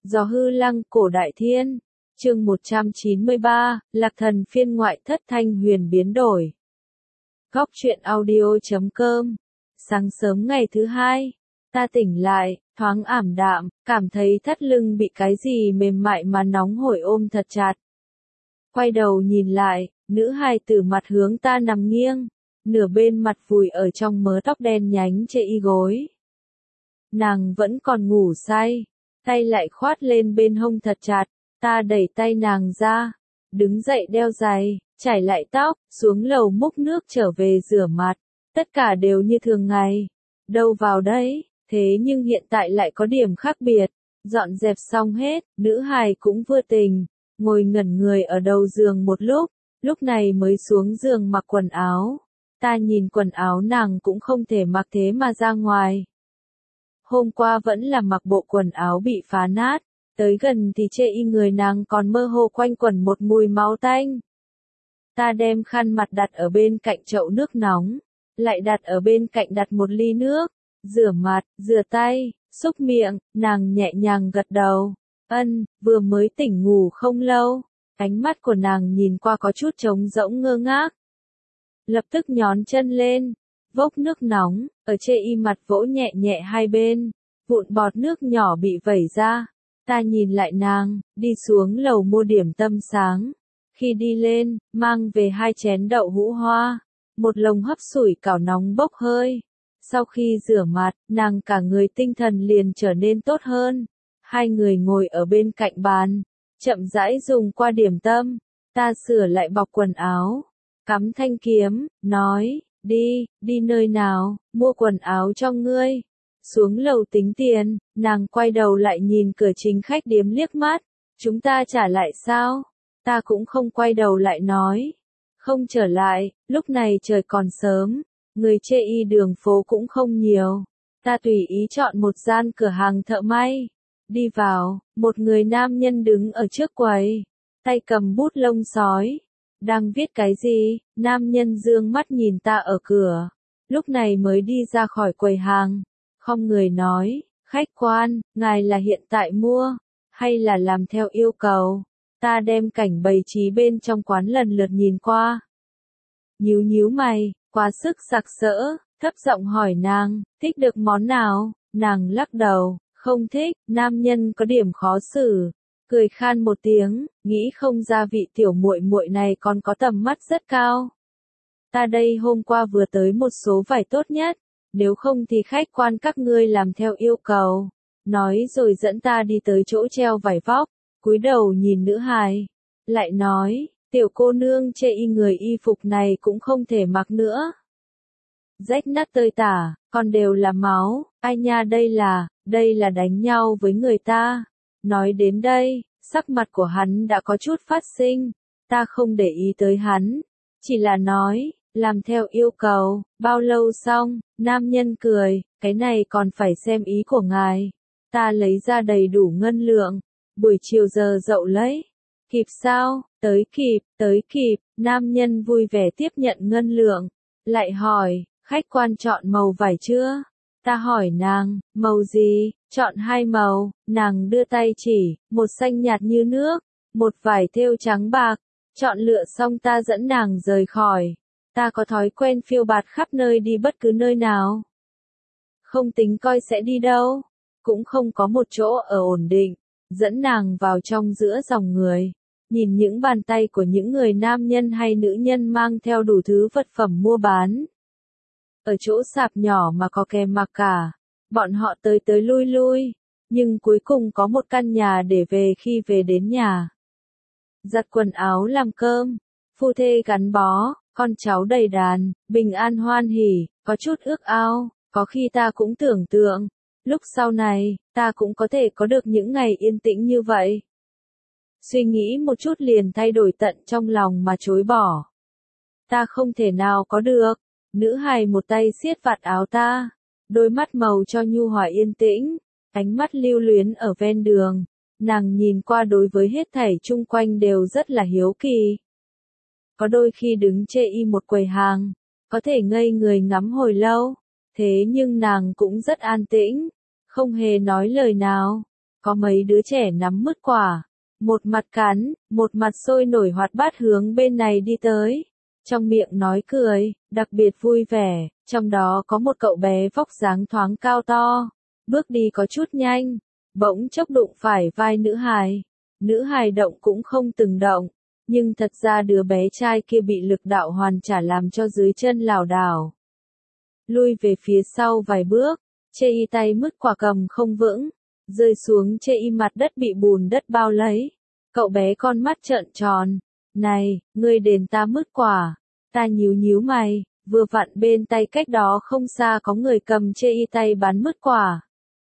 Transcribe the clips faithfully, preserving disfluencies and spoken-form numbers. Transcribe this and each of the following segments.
Gió hư lăng cổ đại thiên. Chương một trăm chín mươi ba, Lạc Thần phiên ngoại thất thanh huyền biến đổi. Góc truyện audio chấm com. Sáng sớm ngày thứ hai, ta tỉnh lại, thoáng ảm đạm, cảm thấy thắt lưng bị cái gì mềm mại mà nóng hổi ôm thật chặt. Quay đầu nhìn lại, nữ hài tử mặt hướng ta nằm nghiêng, nửa bên mặt vùi ở trong mớ tóc đen nhánh chê y gối. Nàng vẫn còn ngủ say, tay lại khoát lên bên hông thật chặt, ta đẩy tay nàng ra, đứng dậy đeo giày, chải lại tóc, xuống lầu múc nước trở về rửa mặt, tất cả đều như thường ngày. Đâu vào đấy, thế nhưng hiện tại lại có điểm khác biệt. Dọn dẹp xong hết, nữ hài cũng vừa tình, ngồi ngẩn người ở đầu giường một lúc, lúc này mới xuống giường mặc quần áo. Ta nhìn quần áo nàng cũng không thể mặc thế mà ra ngoài. Hôm qua vẫn là mặc bộ quần áo bị phá nát, tới gần thì chê y người nàng còn mơ hồ quanh quẩn một mùi máu tanh. Ta đem khăn mặt đặt ở bên cạnh chậu nước nóng, lại đặt ở bên cạnh đặt một ly nước, rửa mặt, rửa tay, xúc miệng, nàng nhẹ nhàng gật đầu. Ân, vừa mới tỉnh ngủ không lâu, ánh mắt của nàng nhìn qua có chút trống rỗng ngơ ngác. Lập tức nhón chân lên, vốc nước nóng, ở chê y mặt vỗ nhẹ nhẹ hai bên, vụn bọt nước nhỏ bị vẩy ra. Ta nhìn lại nàng, đi xuống lầu mua điểm tâm sáng. Khi đi lên, mang về hai chén đậu hũ hoa, một lồng hấp sủi cảo nóng bốc hơi. Sau khi rửa mặt, nàng cả người tinh thần liền trở nên tốt hơn. Hai người ngồi ở bên cạnh bàn, chậm rãi dùng qua điểm tâm. Ta sửa lại bọc quần áo, cắm thanh kiếm, nói, đi, đi nơi nào, mua quần áo cho ngươi. Xuống lầu tính tiền, nàng quay đầu lại nhìn cửa chính khách điếm liếc mắt. Chúng ta trả lại sao? Ta cũng không quay đầu lại nói. Không trở lại, lúc này trời còn sớm, người chê y đường phố cũng không nhiều. Ta tùy ý chọn một gian cửa hàng thợ may. Đi vào, một người nam nhân đứng ở trước quầy, tay cầm bút lông sói. Đang viết cái gì? Nam nhân dương mắt nhìn ta ở cửa, lúc này mới đi ra khỏi quầy hàng. Không người nói, khách quan, ngài là hiện tại mua, hay là làm theo yêu cầu? Ta đem cảnh bày trí bên trong quán lần lượt nhìn qua. Nhíu nhíu mày, quá sức sặc sỡ, thấp giọng hỏi nàng, thích được món nào? Nàng lắc đầu, không thích. Nam nhân có điểm khó xử, cười khan một tiếng, nghĩ không ra vị tiểu muội muội này còn có tầm mắt rất cao. Ta đây hôm qua vừa tới một số vải tốt nhất, nếu không thì khách quan các ngươi làm theo yêu cầu. Nói rồi dẫn ta đi tới chỗ treo vải vóc, cúi đầu nhìn nữ hài, lại nói, tiểu cô nương chê y người y phục này cũng không thể mặc nữa. Rách nát tơi tả, còn đều là máu, ai nha đây là, đây là đánh nhau với người ta. Nói đến đây, sắc mặt của hắn đã có chút phát sinh, ta không để ý tới hắn, chỉ là nói, làm theo yêu cầu. Bao lâu xong? Nam nhân cười, cái này còn phải xem ý của ngài. Ta lấy ra đầy đủ ngân lượng, buổi chiều giờ dậu lấy. Kịp sao? Tới kịp, tới kịp. Nam nhân vui vẻ tiếp nhận ngân lượng, lại hỏi, khách quan chọn màu vải chưa? Ta hỏi nàng, màu gì? Chọn hai màu. Nàng đưa tay chỉ, một xanh nhạt như nước, một vải thêu trắng bạc. Chọn lựa xong ta dẫn nàng rời khỏi. Ta có thói quen phiêu bạt khắp nơi, đi bất cứ nơi nào. Không tính coi sẽ đi đâu, cũng không có một chỗ ở ổn định. Dẫn nàng vào trong giữa dòng người, nhìn những bàn tay của những người nam nhân hay nữ nhân mang theo đủ thứ vật phẩm mua bán. Ở chỗ sạp nhỏ mà có kèm mặc cả, bọn họ tới tới lui lui, nhưng cuối cùng có một căn nhà để về khi về đến nhà. Giặt quần áo làm cơm, phu thê gắn bó, con cháu đầy đàn, bình an hoan hỉ, có chút ước ao, có khi ta cũng tưởng tượng, lúc sau này, ta cũng có thể có được những ngày yên tĩnh như vậy. Suy nghĩ một chút liền thay đổi tận trong lòng mà chối bỏ. Ta không thể nào có được. Nữ hài một tay siết vạt áo ta, đôi mắt màu cho nhu hòa yên tĩnh, ánh mắt lưu luyến ở ven đường. Nàng nhìn qua đối với hết thảy chung quanh đều rất là hiếu kỳ. Có đôi khi đứng chê y một quầy hàng, có thể ngây người ngắm hồi lâu, thế nhưng nàng cũng rất an tĩnh, không hề nói lời nào. có mấy đứa trẻ nắm mứt quả, một mặt cắn, một mặt sôi nổi hoạt bát hướng bên này đi tới, trong miệng nói cười, đặc biệt vui vẻ, trong đó có một cậu bé vóc dáng thoáng cao to, bước đi có chút nhanh, bỗng chốc đụng phải vai nữ hài, nữ hài động cũng không từng động, nhưng thật ra đứa bé trai kia bị lực đạo hoàn trả làm cho dưới chân lảo đảo, lui về phía sau vài bước, chê y tay mứt quả cầm không vững, rơi xuống chê y mặt đất bị bùn đất bao lấy, cậu bé con mắt trợn tròn, này, ngươi đền ta mứt quả, ta nhíu nhíu mày, vừa vặn bên tay cách đó không xa có người cầm chê y tay bán mứt quả.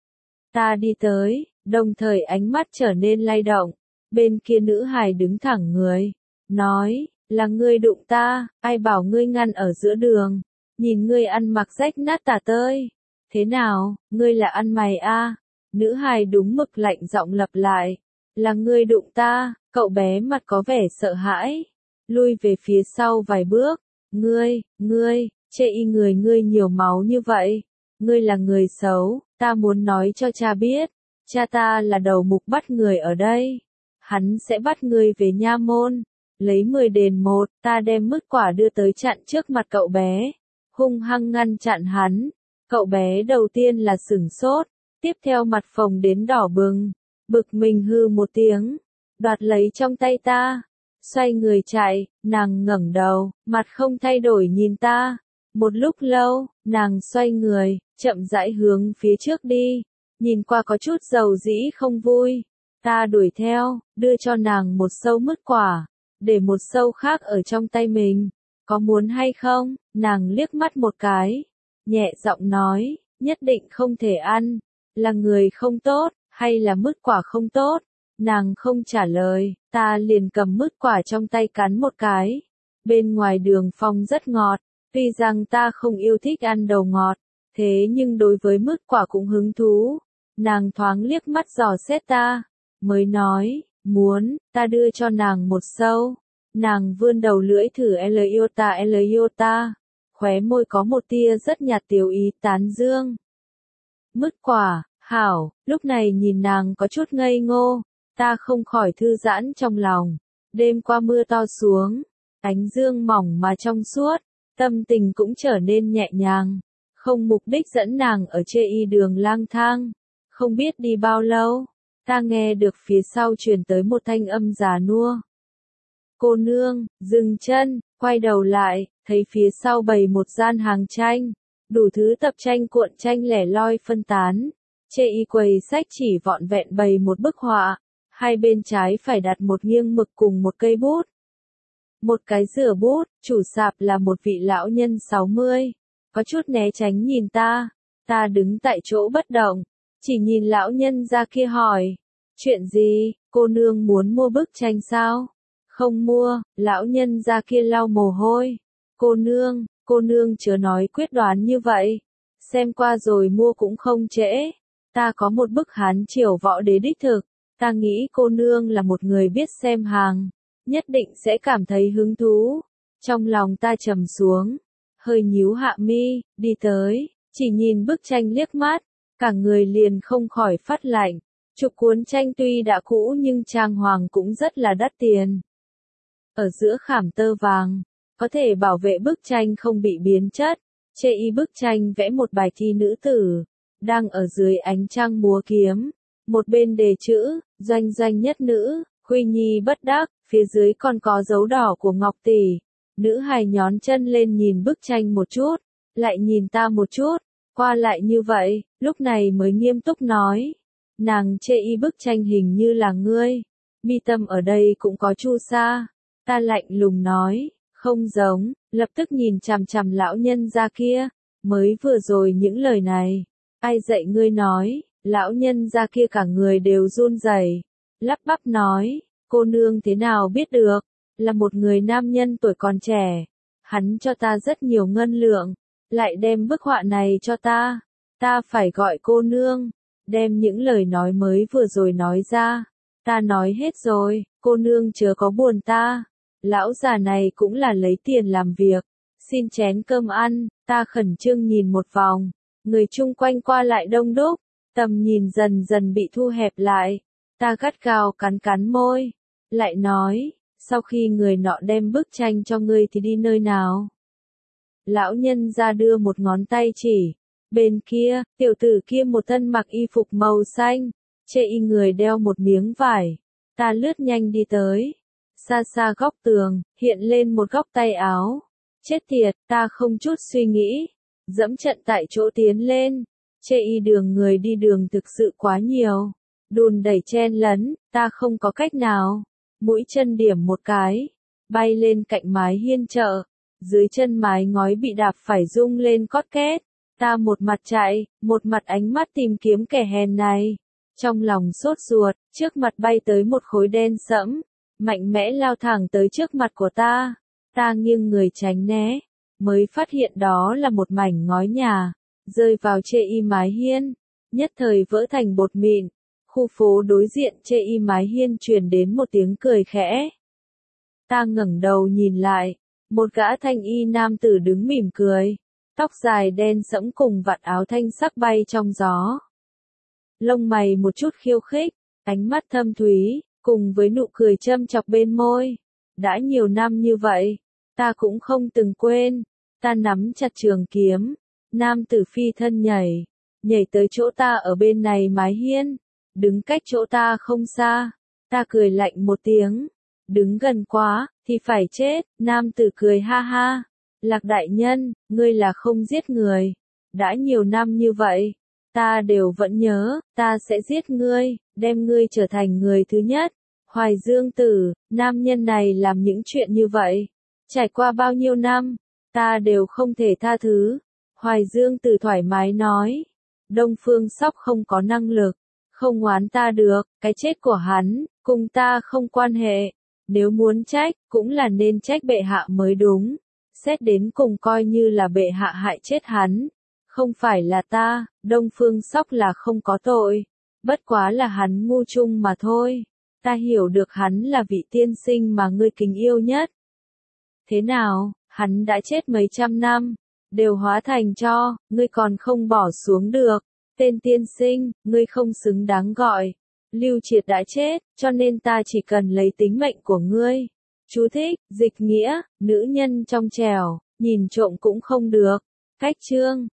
Ta đi tới, đồng thời ánh mắt trở nên lay động, bên kia nữ hài đứng thẳng người, nói, là ngươi đụng ta, ai bảo ngươi ngăn ở giữa đường, nhìn ngươi ăn mặc rách nát tả tơi, thế nào, ngươi là ăn mày a? À? Nữ hài đúng mực lạnh giọng lặp lại, là ngươi đụng ta, cậu bé mặt có vẻ sợ hãi, lui về phía sau vài bước, ngươi, ngươi, chê y người ngươi nhiều máu như vậy, ngươi là người xấu, ta muốn nói cho cha biết, cha ta là đầu mục bắt người ở đây, hắn sẽ bắt ngươi về nha môn, lấy mười đền một, ta đem mứt quả đưa tới chặn trước mặt cậu bé, hung hăng ngăn chặn hắn, cậu bé đầu tiên là sửng sốt, tiếp theo mặt phồng đến đỏ bừng, bực mình hư một tiếng, đoạt lấy trong tay ta, xoay người chạy, nàng ngẩng đầu, mặt không thay đổi nhìn ta, một lúc lâu, nàng xoay người, chậm rãi hướng phía trước đi, nhìn qua có chút dầu dĩ không vui, ta đuổi theo, đưa cho nàng một sâu mứt quả, để một sâu khác ở trong tay mình, có muốn hay không, nàng liếc mắt một cái, nhẹ giọng nói, nhất định không thể ăn, là người không tốt, hay là mứt quả không tốt, nàng không trả lời, ta liền cầm mứt quả trong tay cắn một cái, bên ngoài đường phong rất ngọt, tuy rằng ta không yêu thích ăn đầu ngọt, thế nhưng đối với mứt quả cũng hứng thú, nàng thoáng liếc mắt dò xét ta, mới nói, muốn, ta đưa cho nàng một sâu, nàng vươn đầu lưỡi thử L iota L iota, khóe môi có một tia rất nhạt tiểu ý tán dương. Mứt quả, hảo, lúc này nhìn nàng có chút ngây ngô, ta không khỏi thư giãn trong lòng, đêm qua mưa to xuống, ánh dương mỏng mà trong suốt, tâm tình cũng trở nên nhẹ nhàng, không mục đích dẫn nàng ở chê y đường lang thang, không biết đi bao lâu, ta nghe được phía sau truyền tới một thanh âm già nua. Cô nương, dừng chân, quay đầu lại, thấy phía sau bày một gian hàng tranh, đủ thứ tập tranh cuộn tranh lẻ loi phân tán, chê y quầy sách chỉ vọn vẹn bày một bức họa, hai bên trái phải đặt một nghiêng mực cùng một cây bút. Một cái rửa bút, chủ sạp là một vị lão nhân sáu mươi, có chút né tránh nhìn ta, ta đứng tại chỗ bất động, chỉ nhìn lão nhân ra kia hỏi, chuyện gì, cô nương muốn mua bức tranh sao? Không mua, lão nhân ra kia lau mồ hôi, cô nương, cô nương chớ nói quyết đoán như vậy, xem qua rồi mua cũng không trễ, ta có một bức Hán triều võ đế đích thực, ta nghĩ cô nương là một người biết xem hàng, nhất định sẽ cảm thấy hứng thú, trong lòng ta trầm xuống, hơi nhíu hạ mi, đi tới, chỉ nhìn bức tranh liếc mắt, cả người liền không khỏi phát lạnh, chục cuốn tranh tuy đã cũ nhưng trang hoàng cũng rất là đắt tiền. Ở giữa khảm tơ vàng, có thể bảo vệ bức tranh không bị biến chất, chê y bức tranh vẽ một bài thi nữ tử, đang ở dưới ánh trăng múa kiếm, một bên đề chữ, doanh doanh nhất nữ, khuy nhi bất đắc, phía dưới còn có dấu đỏ của Ngọc Tỷ, nữ hài nhón chân lên nhìn bức tranh một chút, lại nhìn ta một chút, qua lại như vậy, lúc này mới nghiêm túc nói, nàng chê y bức tranh hình như là ngươi, mi tâm ở đây cũng có chu sa. Ta lạnh lùng nói, không giống, lập tức nhìn chằm chằm lão nhân ra kia, mới vừa rồi những lời này, ai dạy ngươi nói, lão nhân ra kia cả người đều run rẩy, lắp bắp nói, cô nương thế nào biết được, là một người nam nhân tuổi còn trẻ, hắn cho ta rất nhiều ngân lượng, lại đem bức họa này cho ta, ta phải gọi cô nương, đem những lời nói mới vừa rồi nói ra, ta nói hết rồi, cô nương chớ có buồn ta. Lão già này cũng là lấy tiền làm việc, xin chén cơm ăn, ta khẩn trương nhìn một vòng, người chung quanh qua lại đông đúc, Tầm nhìn dần dần bị thu hẹp lại, ta gắt gao cắn cắn môi, lại nói, sau khi người nọ đem bức tranh cho ngươi thì đi nơi nào? Lão nhân ra đưa một ngón tay chỉ, bên kia, tiểu tử kia một thân mặc y phục màu xanh, chê y người đeo một miếng vải, ta lướt nhanh đi tới, xa xa góc tường, hiện lên một góc tay áo, chết tiệt, ta không chút suy nghĩ, dẫm trận tại chỗ tiến lên, chê y đường người đi đường thực sự quá nhiều, đùn đẩy chen lấn, ta không có cách nào, mũi chân điểm một cái, bay lên cạnh mái hiên chợ, dưới chân mái ngói bị đạp phải rung lên cót két, ta một mặt chạy, một mặt ánh mắt tìm kiếm kẻ hèn này, trong lòng sốt ruột, trước mặt bay tới một khối đen sẫm, mạnh mẽ lao thẳng tới trước mặt của ta, ta nghiêng người tránh né, mới phát hiện đó là một mảnh ngói nhà, rơi vào chê y mái hiên, nhất thời vỡ thành bột mịn. Khu phố đối diện chê y mái hiên truyền đến một tiếng cười khẽ. Ta ngẩng đầu nhìn lại, một gã thanh y nam tử đứng mỉm cười, tóc dài đen sẫm cùng vạt áo thanh sắc bay trong gió. Lông mày một chút khiêu khích, ánh mắt thâm thúy, cùng với nụ cười châm chọc bên môi. Đã nhiều năm như vậy, ta cũng không từng quên, ta nắm chặt trường kiếm, nam tử phi thân nhảy, nhảy tới chỗ ta ở bên này mái hiên. Đứng cách chỗ ta không xa, ta cười lạnh một tiếng, đứng gần quá, thì phải chết, nam tử cười ha ha, Lạc đại nhân, ngươi là không giết người, đã nhiều năm như vậy, ta đều vẫn nhớ, ta sẽ giết ngươi, đem ngươi trở thành người thứ nhất, Hoài Dương Tử, nam nhân này làm những chuyện như vậy, trải qua bao nhiêu năm, ta đều không thể tha thứ, Hoài Dương Tử thoải mái nói, Đông Phương Sóc không có năng lực. Không oán ta được, cái chết của hắn, cùng ta không quan hệ. Nếu muốn trách, cũng là nên trách bệ hạ mới đúng. Xét đến cùng coi như là bệ hạ hại chết hắn. Không phải là ta, Đông Phương Sóc là không có tội. Bất quá là hắn ngu chung mà thôi. Ta hiểu được hắn là vị tiên sinh mà ngươi kính yêu nhất. Thế nào, hắn đã chết mấy trăm năm, đều hóa thành tro, ngươi còn không bỏ xuống được. Tên tiên sinh, ngươi không xứng đáng gọi. Lưu Triệt đã chết, cho nên ta chỉ cần lấy tính mệnh của ngươi. Chú thích, dịch nghĩa, nữ nhân trong trẻo, nhìn trộm cũng không được. Cách chương